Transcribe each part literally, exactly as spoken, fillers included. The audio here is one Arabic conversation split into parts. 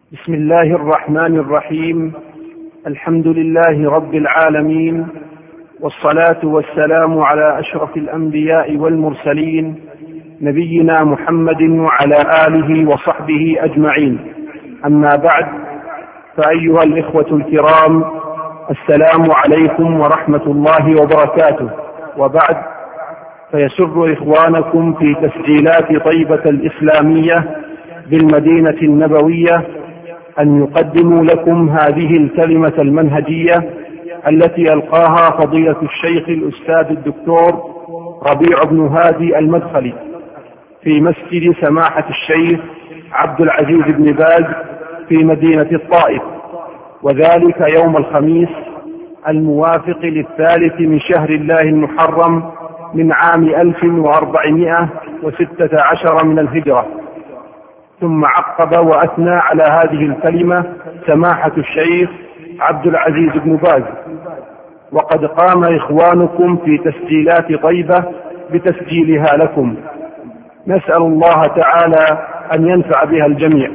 بسم الله الرحمن الرحيم. الحمد لله رب العالمين، والصلاة والسلام على أشرف الأنبياء والمرسلين، نبينا محمد وعلى آله وصحبه أجمعين. أما بعد، فأيها الإخوة الكرام، السلام عليكم ورحمة الله وبركاته. وبعد، فيسر إخوانكم في تسجيلات طيبة الإسلامية بالمدينة النبوية أن يقدموا لكم هذه الكلمة المنهجية التي ألقاها فضيلة الشيخ الأستاذ الدكتور ربيع بن هادي المدخلي في مسجد سماحة الشيخ عبد العزيز بن باز في مدينة الطائف، وذلك يوم الخميس الموافق للثالث من شهر الله المحرم من عام ألف وأربعمائة وستة عشر من الهجرة. ثم عقب وأثنى على هذه الكلمة سماحة الشيخ عبد العزيز بن باز. وقد قام إخوانكم في تسجيلات طيبة بتسجيلها لكم، نسأل الله تعالى أن ينفع بها الجميع.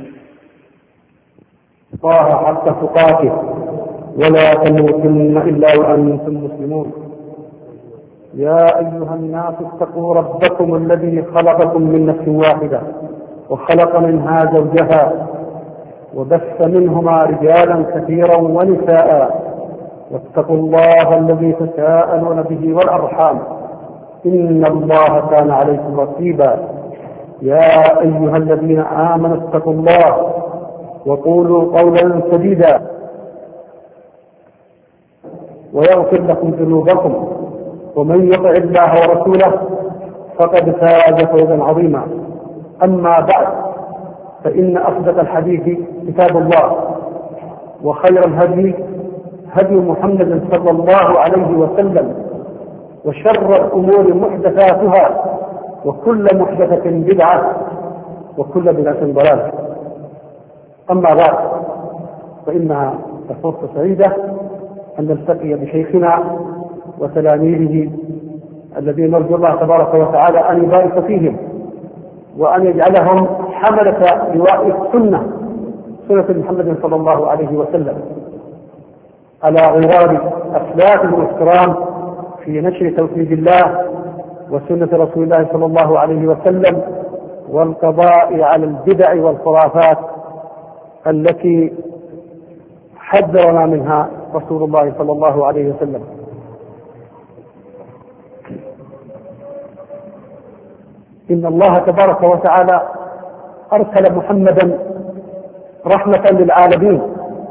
الله حق تقاته ولا تموتن إلا وأنتم مسلمون. يا أيها الناس اتقوا ربكم الذي خلقكم من نفس واحدة وخلق منها زوجها وبث منهما رجالا كثيرا ونساء، واتقوا الله الذي تساءلون به والأرحام إن الله كان عليكم رقيبا. يا أيها الذين آمنوا اتقوا الله وقولوا قولا سديدا ويغفر لكم ذنوبكم، ومن يطع الله ورسوله فقد فاز فوزا عظيما. أما بعد، فإن أصدق الحديث كتاب الله، وخير الهدي هدي محمد صلى الله عليه وسلم، وشر الأمور محدثاتها، وكل محدثة بدعة، وكل بدعة ضلالة. أما بعد، فإنها فرصة سعيدة أن نلتقي بشيخنا وتلاميذه الذين نرجو الله تبارك وتعالى أن يبارك فيهم وأن يجعلهم حملة لواء السنة، سنة محمد صلى الله عليه وسلم، على غرار أسلافهم الكرام في نشر توحيد الله وسنة رسول الله صلى الله عليه وسلم، والقضاء على البدع والخرافات التي حذرنا منها رسول الله صلى الله عليه وسلم. إن الله تبارك وتعالى أرسل محمدا رحمة للعالمين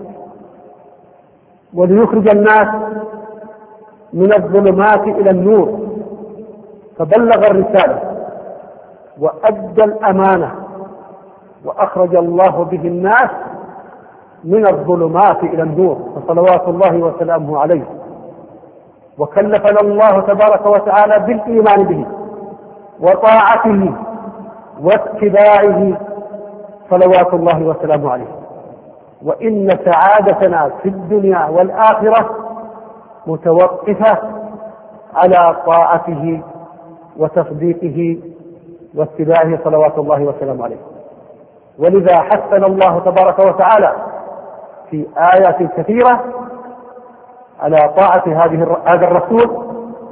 وليخرج الناس من الظلمات إلى النور، فبلغ الرسالة وأدى الأمانة، وأخرج الله به الناس من الظلمات إلى النور، فصلوات الله وسلامه عليه. وكلفنا الله تبارك وتعالى بالإيمان به وطاعته واتباعه صلوات الله وسلامه عليه. وإن سعادتنا في الدنيا والآخرة متوقفة على طاعته وتصديقه واتباعه صلوات الله وسلامه عليه. ولذا حثنا الله تبارك وتعالى في آيات كثيرة على طاعة هذا الرسول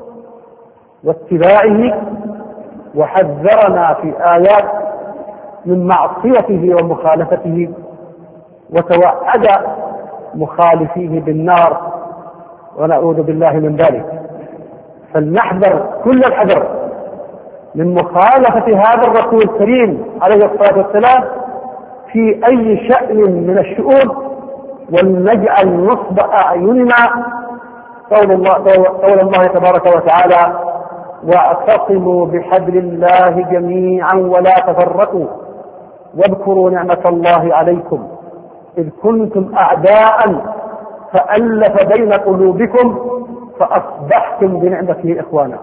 واتباعه، وحذرنا في آيات من معصيته ومخالفته، وتوعد مخالفيه بالنار، ونعوذ بالله من ذلك. فلنحذر كل الحذر من مخالفة هذا الرسول الكريم عليه الصلاة والسلام في أي شأن من الشؤون، ولنجعل نصب أعيننا قول الله, قول الله تبارك وتعالى: واعتصموا بحبل الله جميعا ولا تفرقوا واذكروا نعمة الله عليكم إذ كنتم أعداء فألف بين قلوبكم فأصبحتم بنعمته إخوانا.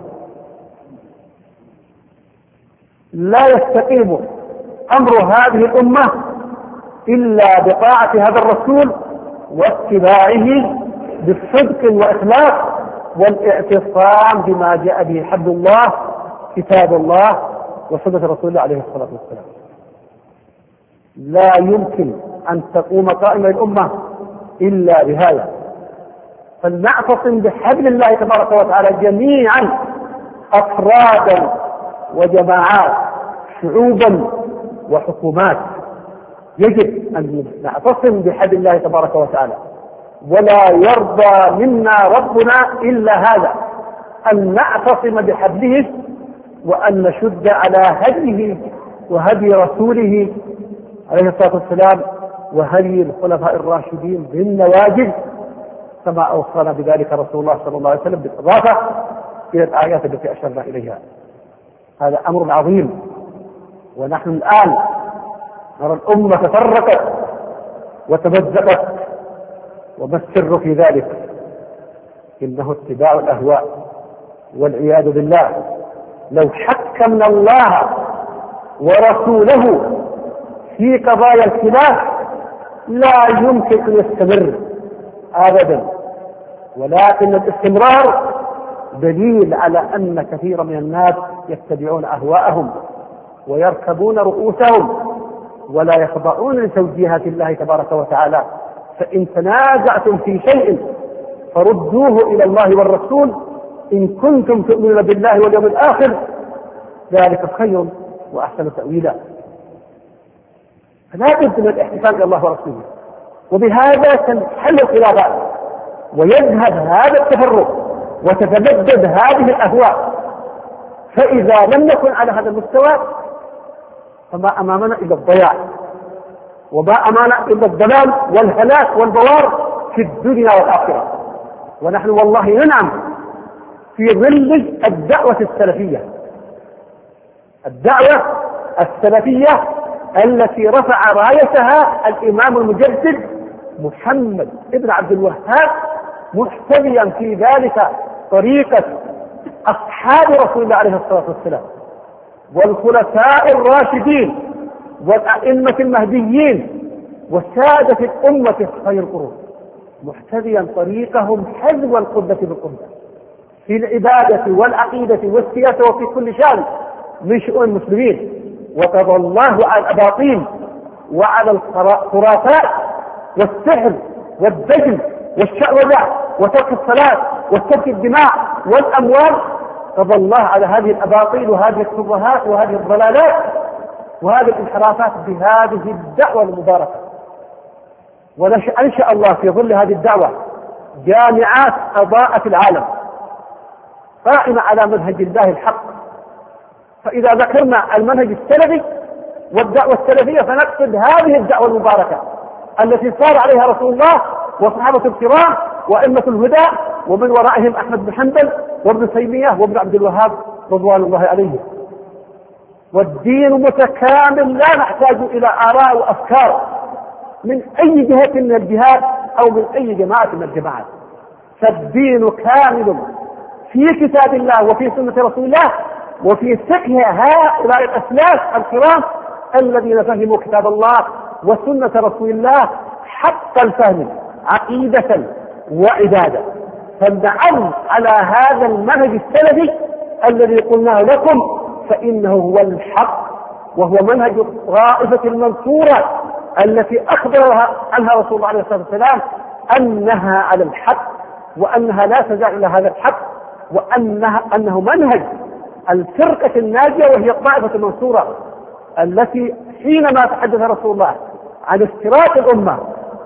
لا يستقيم أمر هذه الأمة إلا بطاعة هذا الرسول واتباعه بالصدق والإخلاص والاعتصام بما جاء به حبل الله كتاب الله وسنة رسول الله عليه الصلاة والسلام. لا يمكن أن تقوم قائمة الأمة إلا بهذا. فلنعتصم بحبل الله تبارك وتعالى جميعا، أفرادا وجماعات، شعوبا وحكومات. يجب أن نعتصم بحبل الله تبارك وتعالى، ولا يرضى منا ربنا إلا هذا، أن نعتصم بحبله وأن نشد على هديه وهدي رسوله عليه الصلاة والسلام وهدي الخلفاء الراشدين بالنواجذ، كما أوصانا بذلك رسول الله صلى الله عليه وسلم، بالإضافة إلى الآيات التي أشرنا إليها. هذا أمر عظيم. ونحن الآن نرى الأمة تفرقت وتمزقت، وما السر في ذلك؟ إنه اتباع الأهواء والعياذ بالله. لو حكمنا الله ورسوله في قضايا الخلاف لا يمكن أن يستمر أبدا، ولكن الاستمرار دليل على أن كثيرا من الناس يتبعون أهواءهم ويركبون رؤوسهم ولا يخضعون لتوجيهات الله تبارك وتعالى. فإن تنازعتم في شيء فردوه إلى الله والرسول إن كنتم تؤمنون بالله واليوم الآخر، ذلك خير وأحسن تأويلا. فلا بد من الاحتفال بالله ورسوله، وبهذا تنحل الخلافات ويذهب هذا التفرق وتتبدد هذه الأهواء. فإذا لم نكن على هذا المستوى فما أمامنا إلا الضياع، وما أمامنا إلا الضلال والهلاك والبوار في الدنيا والآخرة. ونحن والله ننعم في ظل الدعوة السلفية، الدعوة السلفية التي رفع رايتها الإمام المجدد محمد ابن عبد الوهاب، محتويا في ذلك طريقة أصحاب رسول الله عليه الصلاة والسلام والخلفاء الراشدين والأئمة المهديين وسادة الأمة خير القرون، محتويا طريقهم حذو القدة بالقدة في العبادة والعقيدة والسياسة وفي كل شأن من شؤون المسلمين. وقضى الله على الأباطيل وعلى الخرافات والسحر والدجل والشعوذة وترك الصلاة وسفك الدماء والأموال، قضى الله على هذه الأباطيل وهذه الشبهات وهذه الضلالات وهذه الانحرافات بهذه الدعوة المباركة. وأنشأ الله في ظل هذه الدعوة جامعات أضاءت العالم قائمة على منهج الله الحق. فإذا ذكرنا المنهج السلفي والدعوة السلفية فنقصد هذه الدعوة المباركة التي صار عليها رسول الله وصحابة الكرام وأئمة الهدى، ومن ورائهم أحمد بن حنبل وابن تيمية وابن عبد الوهاب رضوان الله عليهم. والدين متكامل، لا نحتاج إلى آراء وأفكار من أي جهة من الجهات أو من أي جماعة من الجماعات. فالدين كامل في كتاب الله وفي سنة رسول الله وفي فقه هؤلاء الأسلاف الكرام الذين فهموا كتاب الله وسنة رسول الله حق الفهم عقيدة وعبادة. فالنعم على هذا المنهج السلفي الذي قلناه لكم فإنه هو الحق، وهو منهج الطائفة المنصورة التي أخبرها عنها رسول الله عليه الصلاة والسلام أنها على الحق وأنها لا تزال إلى هذا الحق، وأنها أنه منهج الفرقة الناجية وهي الطائفة المنصورة التي حينما تحدث رسول الله عن افتراق الأمة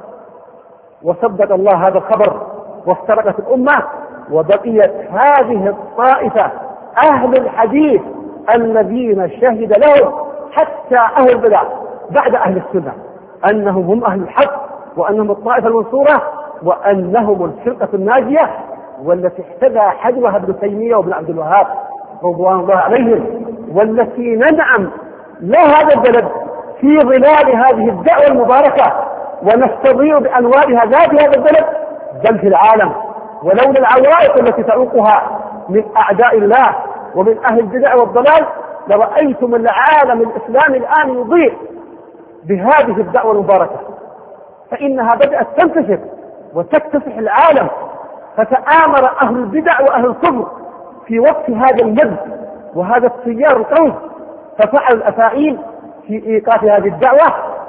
وصدق الله هذا الخبر وافترقت الأمة، وبقيت هذه الطائفة أهل الحديث الذين شهد لهم حتى أهل البدع بعد أهل السنة أنهم هم أهل الحق وأنهم الطائفة المنصورة وأنهم الفرقة الناجية، والتي احتذى حذوها ابن تيمية وابن عبد الوهاب رضوان الله عليهم، والتي ندعم لا هذا البلد في ظلال هذه الدعوة المباركة ونستضيء بأنوارها لا في هذا البلد بل في العالم. ولولا العوائق التي تعوقها من أعداء الله ومن أهل البدع والضلال لرأيتم العالم الإسلامي الآن يضيء بهذه الدعوة المباركة، فإنها بدأت تنتشر وتكتسح العالم. فتآمر أهل البدع وأهل الكفر في وقت هذا المد وهذا التيار القوي، ففعل الأفاعيل في إيقاف هذه الدعوة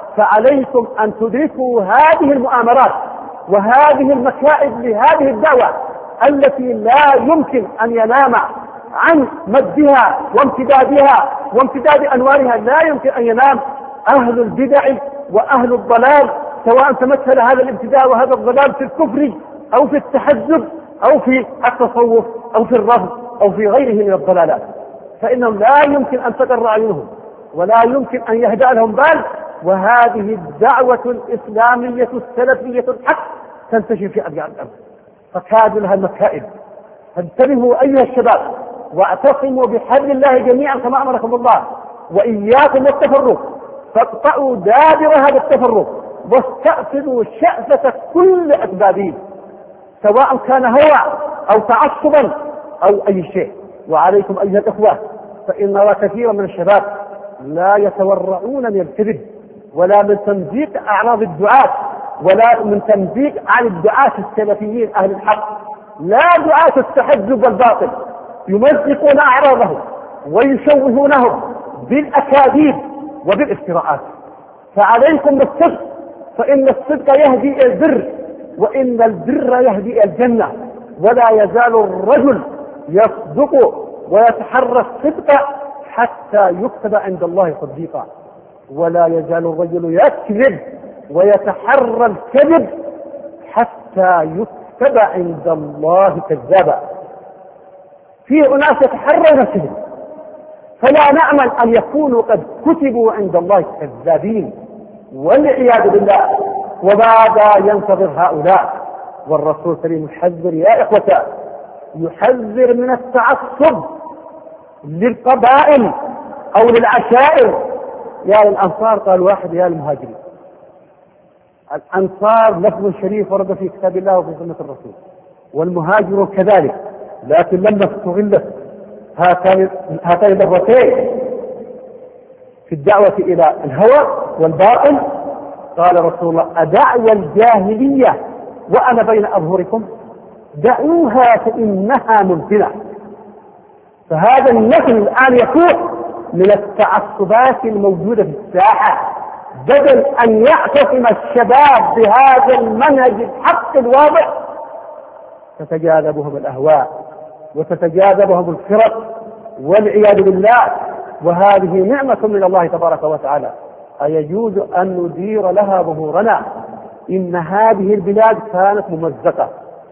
فعليكم أن تدركوا هذه المؤامرات وهذه المكائد لهذه الدعوة التي لا يمكن أن ينام عن مدها وامتدادها وامتداد أنوارها، لا يمكن أن ينام أهل البدع وأهل الضلال، سواء تمثل هذا الابتداء وهذا الضلال في الكفر أو في التحزب أو في التصوف أو في الرفض أو في غيره من الضلالات، فإنهم لا يمكن أن تقر أعينهم ولا يمكن أن يهدأ لهم بال. وهذه الدعوة الإسلامية السلفية الحق تنتشر في أرجاء الأرض، فكاد لها المكائد. فانتبهوا أيها الشباب واعتصموا بحبل الله جميعا كما أمركم الله، وإياكم والتفرق، فاقطعوا دابر هذا التفرق واستأصلوا شأفة كل أسبابه، سواء كان هوى أو تعصبا أو أي شيء. وعليكم أيها الأخوة، فإن نرى كثيرا من الشباب لا يتورعون من الكذب ولا من تمزيق أعراض الدعاة ولا من تمزيق عن الدعاة السلفيين أهل الحق، لا دعاة التحزب والباطل يمزقون أعراضهم ويشوهونهم بالأكاذيب وبالافتراءات. فعليكم بالصدق، فإن الصدق يهدي إلى البر، وإن البر يهدي إلى الجنة، ولا يزال الرجل يصدق ويتحرى الصدق حتى يكتب عند الله صديقا، ولا يزال الرجل يكذب ويتحرى الكذب حتى يكتب عند الله كذابا. في أناس يتحرون الكذب، فلا نأمل أن يكونوا قد كتبوا عند الله كذابين والعياذ بالله. وماذا ينتظر هؤلاء؟ والرسول الكريم يحذر يا إخوة، يحذر من التعصب للقبائل أو للعشائر. يا للأنصار قال واحد يا المهاجرين. الأنصار لفظ شريف ورد في كتاب الله وفي سنة الرسول، والمهاجر كذلك، لكن لما استغلت هاتان اللغتين في الدعوة إلى الهوى والباطل قال رسول الله: أدعوى الجاهلية وأنا بين أظهركم، دعوها فإنها ممكنة. فهذا النسل الآن يكون من التعصبات الموجودة في الساحة، بدل أن يعتصم الشباب بهذا المنهج الحق الواضح تتجاذبهم الأهواء وتتجاذبهم الفرق والعياذ بالله. وهذه نعمة من الله تبارك وتعالى، أيجوز أن ندير لها ظهورنا؟ إن هذه البلاد كانت ممزقة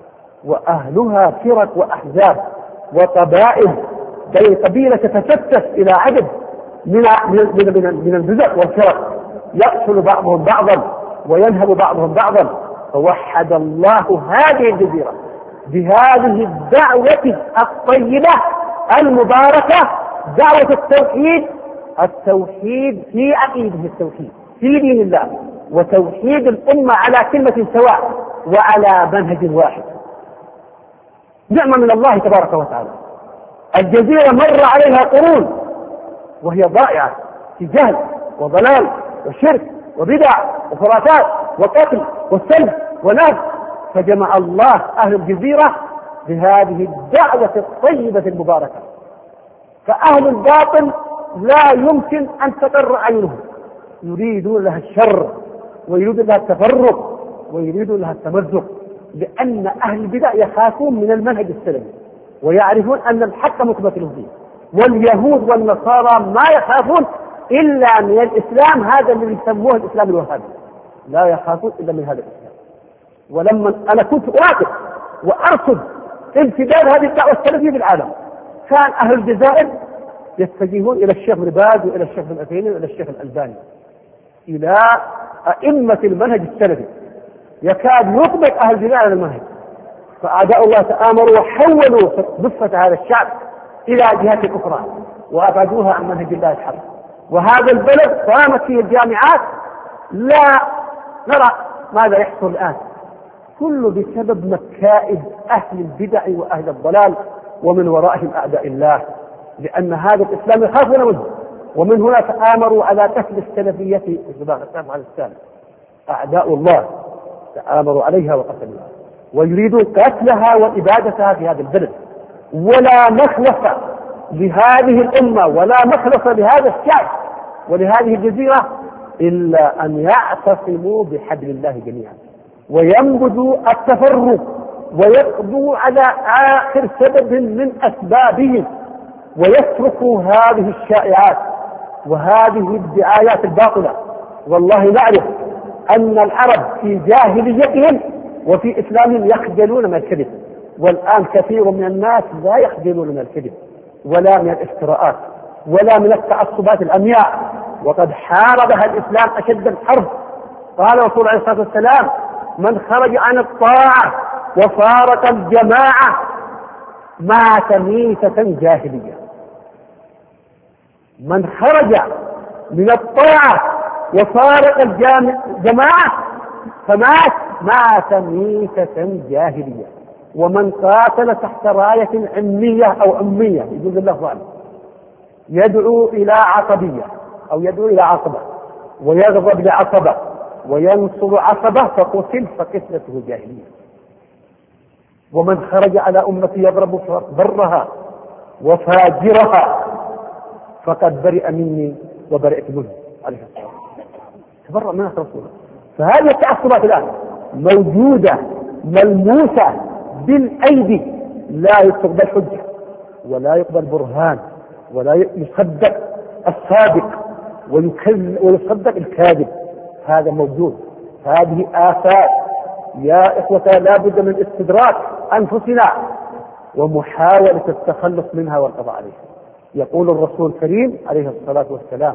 وأهلها فرق وأحزاب وقبائل، بل قبيلة تتفتت إلى عدد من من البزق والفرق، يقتل بعضهم بعضا وينهب بعضهم بعضا. فوحد الله هذه الجزيرة بهذه الدعوة الطيبة المباركة، دعوة التوحيد، التوحيد في عقيدة التوحيد في دين الله، وتوحيد الأمة على كلمة سواء وعلى منهج واحد. نعمة من الله تبارك وتعالى. الجزيرة مر عليها قرون وهي ضائعة في جهل وضلال وشرك وبدع وخرافات وقتل وسلب ونهب، فجمع الله أهل الجزيرة بهذه الدعوة الطيبة المباركة. فأهل الباطل لا يمكن أن تقر أعينهم، يريدون لها الشر ويريدون لها التفرق ويريدون لها التمزق، لأن أهل البدع يخافون من المنهج السلفي ويعرفون أن الحق مثبت له فيه. واليهود والنصارى ما يخافون إلا من الإسلام، هذا الذي يسموه الإسلام الوهابي، لا يخافون إلا من هذا الإسلام. ولما أنا كنت أراقب وأرصد امتداد هذه الدعوة السلفية في العالم، كان أهل الجزائر يتجهون إلى الشيخ بن باز وإلى الشيخ بن عثيمين وإلى الشيخ الألباني، إلى أئمة المنهج السلفي، يكاد يطبق أهل الجزائر على المنهج. فأعداء الله تآمروا وحولوا ضفة هذا الشعب إلى جهات أخرى وأبعدوها عن منهج الله الحق. وهذا البلد قامت فيه الجامعات، لا نرى ماذا يحصل الآن، كله بسبب مكائد أهل البدع وأهل الضلال، ومن ورائهم أعداء الله، لأن هذا الإسلام يخافون منه. ومن هنا تآمروا على قتل السلفية في على السلام. أعداء الله تآمروا عليها وقتلوها ويريدون قتلها وإبادتها في هذا البلد. ولا مخلص لهذه الأمة ولا مخلص لهذا الشعب ولهذه الجزيرة إلا أن يعتصموا بحبل الله جميعا وينبذوا التفرق ويقضوا على آخر سبب من أسبابهم ويتركوا هذه الشائعات وهذه الدعايات الباطلة. والله نعرف أن العرب في جاهليتهم وفي إسلامهم يخجلون من الكذب، والآن كثير من الناس لا يخجلون من الكذب ولا من الافتراءات ولا من التعصبات العمياء، وقد حاربها الإسلام أشد الحرب. قال الرسول عليه الصلاة والسلام: من خرج عن الطاعة وفارق الجماعة مات ميتة جاهلية. من خرج من الطاعة وفارق الجماعة فمات مات ميتة جاهلية. ومن قاتل تحت راية عمية أو أمية يجوز الله عنه يدعو إلى عصبية أو يدعو إلى عصبة ويغضب لعصبة وينصر عصبة فقتل فقتلته جاهلية. ومن خرج على أمتي يضرب برها وفاجرها فقد برئ مني وبرئت منه عليه الصلاة والسلام. تبرأ منها رسوله. فهذه التعصبات الآن موجودة ملموسة بالأيدي، لا يقبل حجة ولا يقبل برهان ولا يصدق الصادق ويصدق الكاذب. هذا موجود. هذه آفات يا إخوة لا بد من استدراك أنفسنا ومحاولة التخلص منها والقضاء عليها. يقول الرسول الكريم عليه الصلاة والسلام: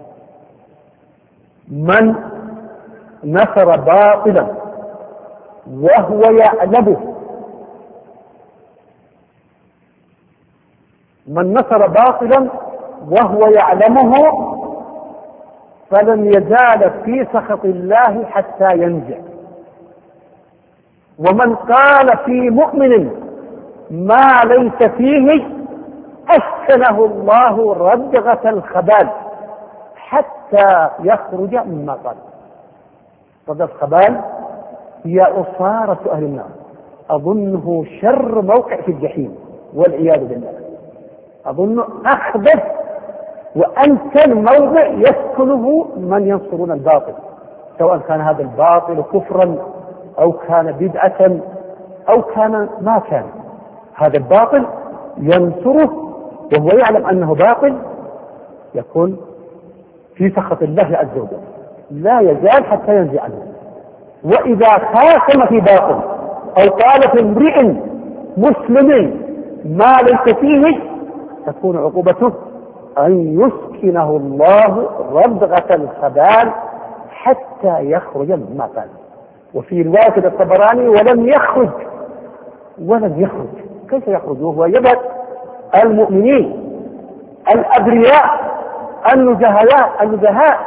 من نصر باطلا وهو يعلمه من نصر باطلا وهو يعلمه فلن يزال في سخط الله حتى ينزع. ومن قال في مؤمن ما ليس فيه أسكنه الله ردغة الخبال حتى يخرج مما قال. ردغة الخبال هي أصارة أهل النار، أظنه شر موقع في الجحيم والعياذ بالله. أظن أخبث وأنتن موضع يسكنه من ينصرون الباطل، سواء كان هذا الباطل كفرا أو كان بدعة أو كان ما كان. هذا الباطل ينصره وهو يعلم أنه باطل يكون في سخط الله عز وجل، لا يزال حتى ينزع عنه. وإذا خاصم في باطل أو قال في امرئ مسلم ما ليس فيه تكون عقوبته أن يسكنه الله ردغة الخبال حتى يخرج مما قال. وفي رواية الطبراني: ولم يخرج ولم يخرج. كيف يخرج وهو يبعد المؤمنين الأبرياء النزهاء النزهاء؟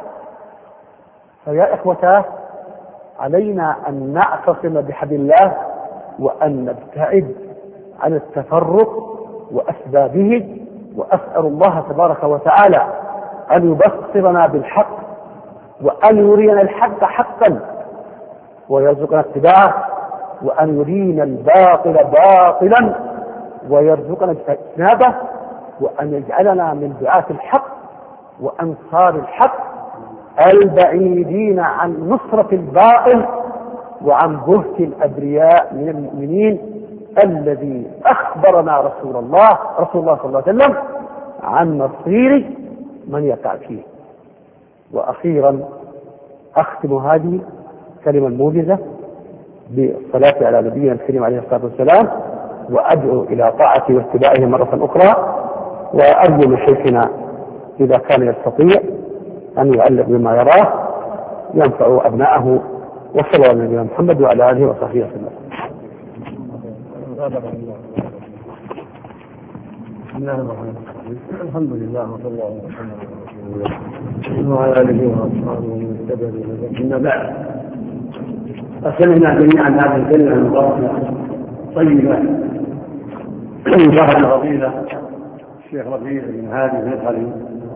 فيا إخوتاه علينا أن نعتصم بحبل الله وأن نبتعد عن التفرق وأسبابه. وأسأل الله تبارك وتعالى أن يبصرنا بالحق وأن يرينا الحق حقا ويرزقنا اتباعه، وأن يرينا الباطل باطلا ويرزقنا اجتنابه، وأن يجعلنا من دعاة الحق وأنصار الحق البعيدين عن نصرة الباطل وعن بهت الأبرياء من المؤمنين الذي أخبرنا رسول الله رسول الله صلى الله عليه وسلم عن مصير من يقع فيه. وأخيرا أختم هذه الكلمة الموجزة بالصلاة على نبينا الكريم عليه الصلاة والسلام، وأدعو إلى طاعته واتباعه مرة أخرى، وأرجو من شيخنا إذا كان يستطيع أن يعلق بما يراه ينفع أبناءه. وصلى الله على نبينا محمد وعلى آله وصحبه وسلم. بسم الله الرحمن الرحيم. الحمد لله وصلى الله وسلم على رسول الله وعلى اله واصحابه ومن تبع بهداه. اما بعد، فسمعنا جميعا هذه الكلمه المباركه طيبه من صاحب الفضيله الشيخ ربيع بن هادي المدخلي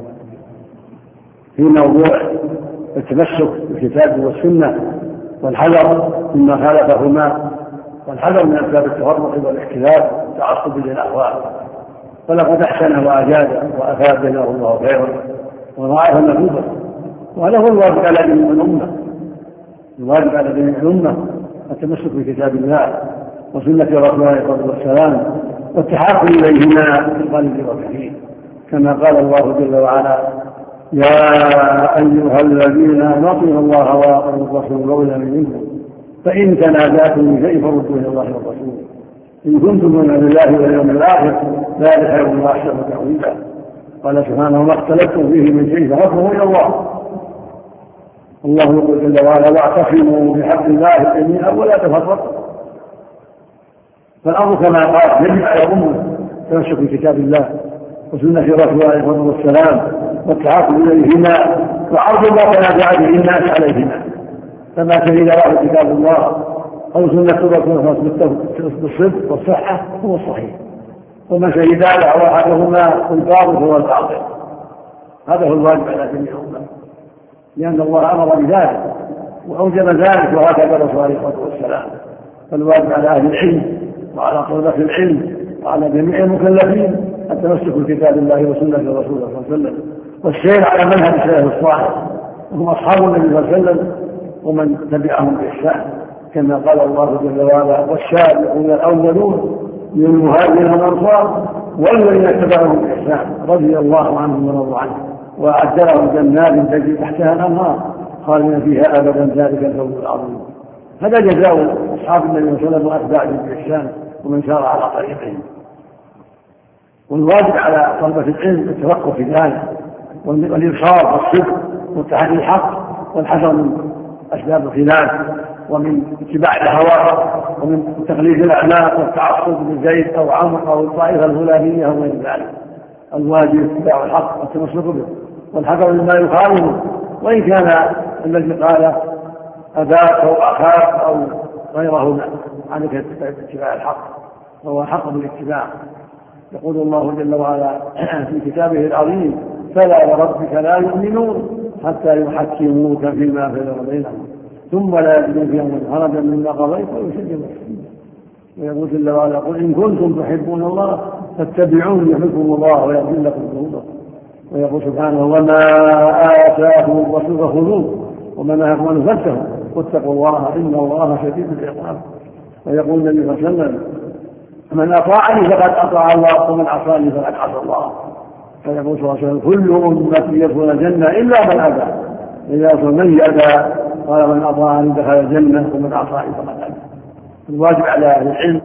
في موضوع التمسك بالكتاب والسنه والحذر مما خالفهما والحذر من اسباب التفرق والاختلاف والتعصب للاهواء. فلقد احسن واجاد وافاد جزاه الله خيرا وضاعف المثوبه وهذا هو الواجب على جميع الأمة. الواجب على جميع الأمة التمسك بكتاب الله وسنة رسوله عليه الصلاة والسلام والتحاكم إليهما في القلب والكثير، كما قال الله جل وعلا: يا أيها الذين آمنوا أطيعوا الله وأطيعوا الرسول وأولي منكم فإن تنازعتم في شيء فردوه إلى الله والرسول إن كنتم تؤمنون بالله واليوم الآخر ذلك خير وأحسن تأويلا. قال سبحانه: ما اختلفتم فيه من شيء فحكمه إلى الله. الله يقول جل وعلا: واعتصموا بحبل الله جميعا ولا تفرقوا. فالأمر كما قال يجب على الأمة التمسك بكتاب الله وسنة رسوله عليه الصلاة والسلام والتحاكم إليهما وعرض ما تنازع به الناس عليهما، فما شهد له كتاب الله أو سنة رسوله بالصدق والصحة هو الصحيح، وما شهد له أحدهما الباطل هو الباطل. هذا هو الواجب على جميع الأمة، لأن الله أمر بذلك وأوجب ذلك وهكذا رسوله عليه الصلاة والسلام. فالواجب على أهل العلم وعلى طلبة العلم وعلى جميع المكلفين التمسك بكتاب الله وسنة رسوله صلى الله عليه وسلم والسير على منهج السلف الصالح وهم أصحاب النبي صلى الله عليه وسلم ومن تبعهم بإحسان، كما قال الله جل وعلا: والسابقون الأولون من المهاجرين والأنصار والذين اتبعهم بإحسان رضي الله عنهم ورضوا عنه وأعد لهم جنات تجري تحتها الأنهار خالدين فيها أبدا ذلك الفوز العظيم. هذا جزاء أصحاب النبي صلى الله عليه وسلم وأتباعهم بإحسان ومن سار على طريقهم. والواجب على طلبة العلم التفقه في ذلك والإبصار والصدق والتحري الحق والحذر من أسباب الخلاف ومن اتباع الهوى ومن تقليد الأعمال والتعصب لزيد أو عمرو أو الطائفة الفلانية وغير ذلك. الواجب اتباع الحق والتمسك به والحذر مما يخالفه، وإن كان الذي قال أباك أو أخاك أو غيره عليك اتباع الحق فهو حق بالاتباع. يقول الله جل وعلا في كتابه العظيم: فلا وربك لا يؤمنون حتى يحكموك فيما شجر بينهم ثم لا يجدوا في أنفسهم حرجا مما قضيت ويسلموا تسليما. ويقول جل وعلا: قل إن كنتم تحبون الله فاتبعوني يحبكم الله ويغفر لكم ذنوبكم. ويقول سبحانه: وما آتاكم الرسول فخذوه وما نهاكم عنه فانتهوا واتقوا الله إن الله شديد العقاب. ويقول النبي صلى الله عليه وسلم: من أطاعني فقد أطاع الله ومن عصاني فقد عصى الله. فيقول صلى الله عليه وسلم: كل أمتي يدخل الجنة إلا من أبى. إذا من يأبى قال: من أطاعني دخل الجنة ومن عصاني فقد أبى. الواجب على أهل العلم.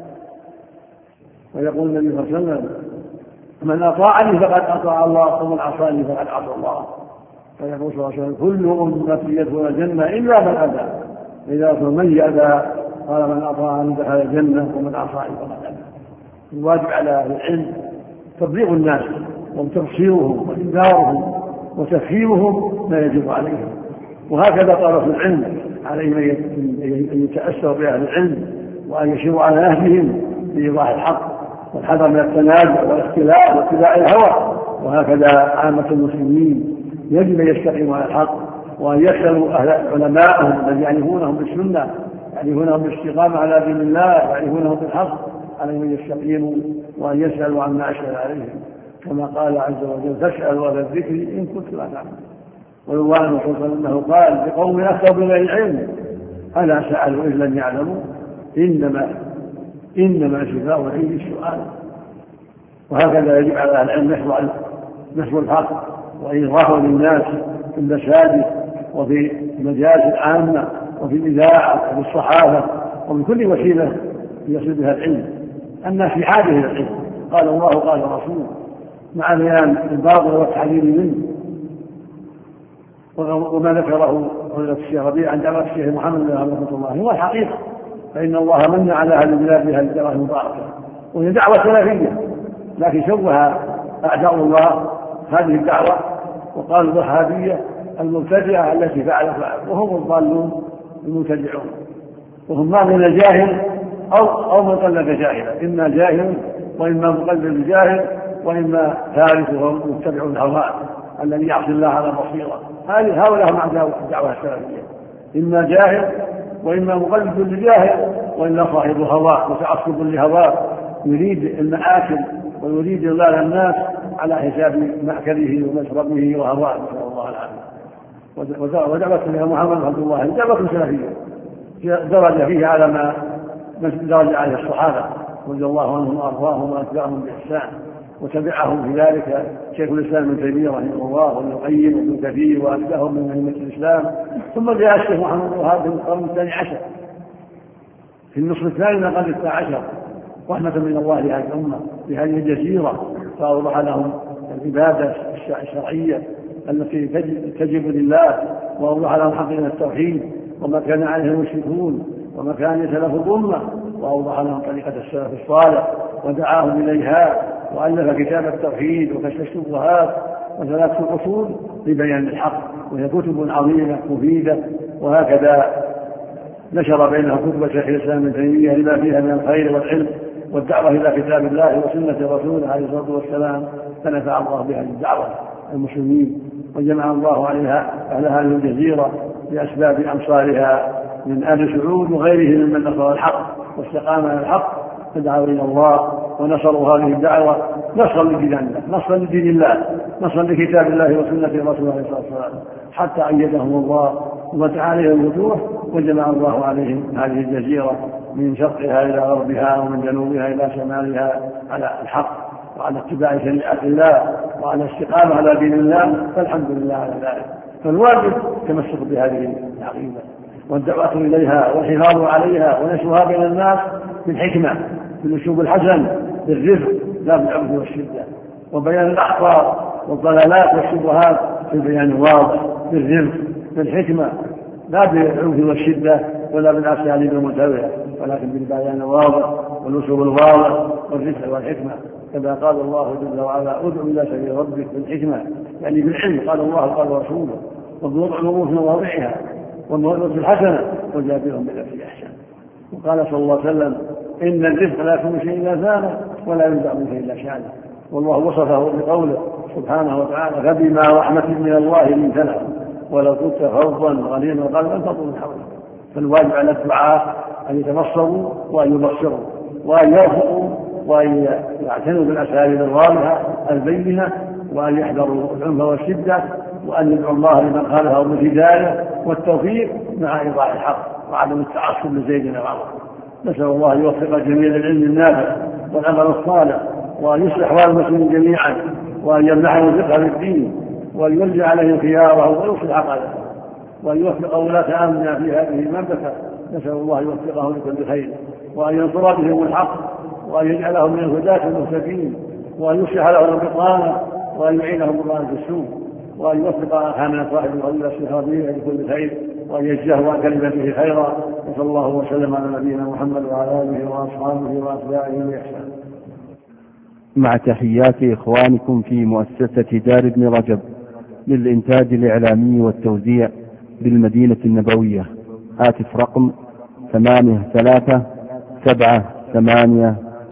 ويقول النبي صلى الله عليه وسلم: من أطاعني فقد أطاع الله ومن عصاني فقد عصى الله. فيقول صلى الله عليه وسلم: كل أمتي يدخل الجنة إلا من أبى. إذا من يأبى قال: من أطاعني دخل الجنة ومن عصاني فقد أبى. الواجب على أهل العلم تبليغ الناس وتبصيرهم وإنذارهم وتفهيمهم ما يجب عليهم، وهكذا طلبة العلم عليهم أن يتأثروا بأهل العلم وأن يشيروا على أهلهم بإيضاح الحق والحذر من التنازع والاختلاف واتباع الهوى. وهكذا عامة المسلمين يجب أن يستقيموا على الحق وأن يسألوا أهل علماءهم الذين يعرفونهم بالسنة يعرفونهم بالاستقامة على دين الله يعرفونهم بالحق عليهم أن يستقيموا وأن يسألوا عما أشكل عليهم، كما قال عز وجل: فاسألوا أهل الذكر إن كنتم لا تعلمون. ويروى أنه قال لقوم أفتوا بغير العلم ألا سألوا إذ لم يعلموا إنما إنما شفاء العلم السؤال. وهكذا يجب على أهل العلم نشر الحق وإيضاحه للناس في المساجد وفي المجالس العامة وفي الإذاعة وفي الصحافة ومن كل وسيلة يصل بها العلم. الناس في حاجة إلى العلم، قال الله قال رسوله، مع بيان الباطل والتحذير منه. وما ذكره فضيلة الشيخ ربيع عن دعوة الشيخ محمد رحمه الله هو الحقيقة، فإن الله من على أهل البلاد بهذه الدعوة المباركة، وهي دعوة سلفية، لكن شوه أعداء الله هذه الدعوة وقالوا الوهابية المبتدعة التي فعل فعل، وهم الضالون المبتدعون، وهم ما من الجاهل أو أو من قلد جاهلا، إما جاهل وإما مقلد جاهل وإما ثالث وهم متبع الهواء الذي يعصي الله على بصيرة. هذه هؤلاء مع الدعوة السلفية، إما جاهل وإما مقلد لجاهل وإلا صاحب هواء متعصب لهواء يريد المآكل ويريد إضلال الناس على حساب مأكله ومشربه وهواه، نسأل الله العافية. ودعوة فيها محمد عبد الله دعوة سلفية درج فيه على ما درج عليه الصحابة رضي الله عنهم وأرضاهم وأتباعهم بإحسان، وتبعهم في ذلك شيخ الإسلام ابن تيمية رحمه الله وابن القيم وابن كثير وأتباعهم من أئمة الإسلام. ثم جاء الشيخ محمد بن وهاب في القرن الثاني عشر في النصف الثاني من القرن الثاني عشر رحمة من الله لهذه الأمة بهذه الجزيرة، فأوضح لهم العبادة الشرعية التي تجب لله، وأوضح لهم حقيقة التوحيد وما كان عليه المشركون وما كان سلف الأمة، وأوضح لهم طريقة السلف الصالح ودعاهم إليها، وألف كتاب التوحيد وكشف الشبهات وثلاث الأصول لبيان الحق، وهي كتب عظيمة مفيدة. وهكذا نشر بينها كتب شيخ الإسلام ابن تيمية لما فيها من الخير والعلم والدعوة إلى كتاب الله وسنة رسوله عليه الصلاة والسلام، فنفع الله بهذه الدعوة المسلمين، وجمع الله عليها أهل هذه الجزيرة بأسباب أمصارها من أهل سعود وغيرهم ممن نصر الحق واستقام على الحق، فدعوا إلى الله ونصروا هذه الدعوة نصرا لدين الله، نصرا لدين الله، نصرا لكتاب الله وسنة رسوله عليه الصلاة والسلام، حتى أيدهم الله وفتح عليهم الفتوح، وجمع الله عليهم هذه الجزيرة من شرقها إلى غربها ومن جنوبها إلى شمالها على الحق وعلى اتباع شريعة الله وعلى الاستقامة على دين الله، فالحمد لله على ذلك. فالواجب التمسك بهذه العقيدة والدعوة إليها والحفاظ عليها ونشرها بين الناس بالحكمة بالأسلوب الحسن بالرفق لا بالعنف والشدة، وبيان الأخطاء والضلالات والشبهات بالبيان الواضح بالرفق بالحكمة لا بالعنف والشدة ولا بالأساليب المتبعة، ولكن بالبيان الواضح والأسلوب الواضح والرفق والحكمة، كما قال الله جل وعلا ادع إلى سبيل ربك بالحكمة، يعني بالعلم قال الله قال رسوله، وبوضع الأمور في مواضعها والموعظة الحسنة وجادلهم بالتي أحسن. وقال صلى الله عليه وسلم إن الرزق لا يكون شيء إلا زانه ولا ينزع منه إلا شانه، والله وصفه بقوله سبحانه وتعالى فبما رحمة من الله لنت لهم ولو كنت فظا غليظ القلب لانفضوا من حولك. فالواجب على الدعاة أن يتبصروا وأن يبصروا وأن يرفقوا وأن يعتنوا بالأساليب الواضحة البينة، وأن يحذروا العنف والشدة، وأن يدعوا الله لمن خالفه بالهداية والتوفيق مع إيضاح الحق وعدم التعصب لزيد أو عمرو. نسأل الله أن يوفق جميع العلم النافع والعمل الصالح، وأن يصلح أحوال المسلمين جميعا، وأن يمنحهم الفقه في الدين، وأن يرجع عليهم خيارهم ويصلح عقلهم، وأن يوفق ولاة أمرنا في هذه المملكة. نسأل الله أن يوفقهم لكل خير، وأن ينصر بهم الحق، وأن يجعلهم من الهداة المهتدين، وأن يصلح لهم البطانة، وأن يعينهم الله في السوء، وأن يوفق أخانا صاحب الغيبة الصحابية لكل خير، وأن يجزاه عن كلمته خيرا. وصلى الله وسلم على نبينا محمد وعلى آله وأصحابه وأتباعه بإحسان. مع تحيات إخوانكم في مؤسسة دار ابن رجب للإنتاج الإعلامي والتوزيع بالمدينة النبوية، هاتف رقم ثمانية ثلاثة سبعة ثمانية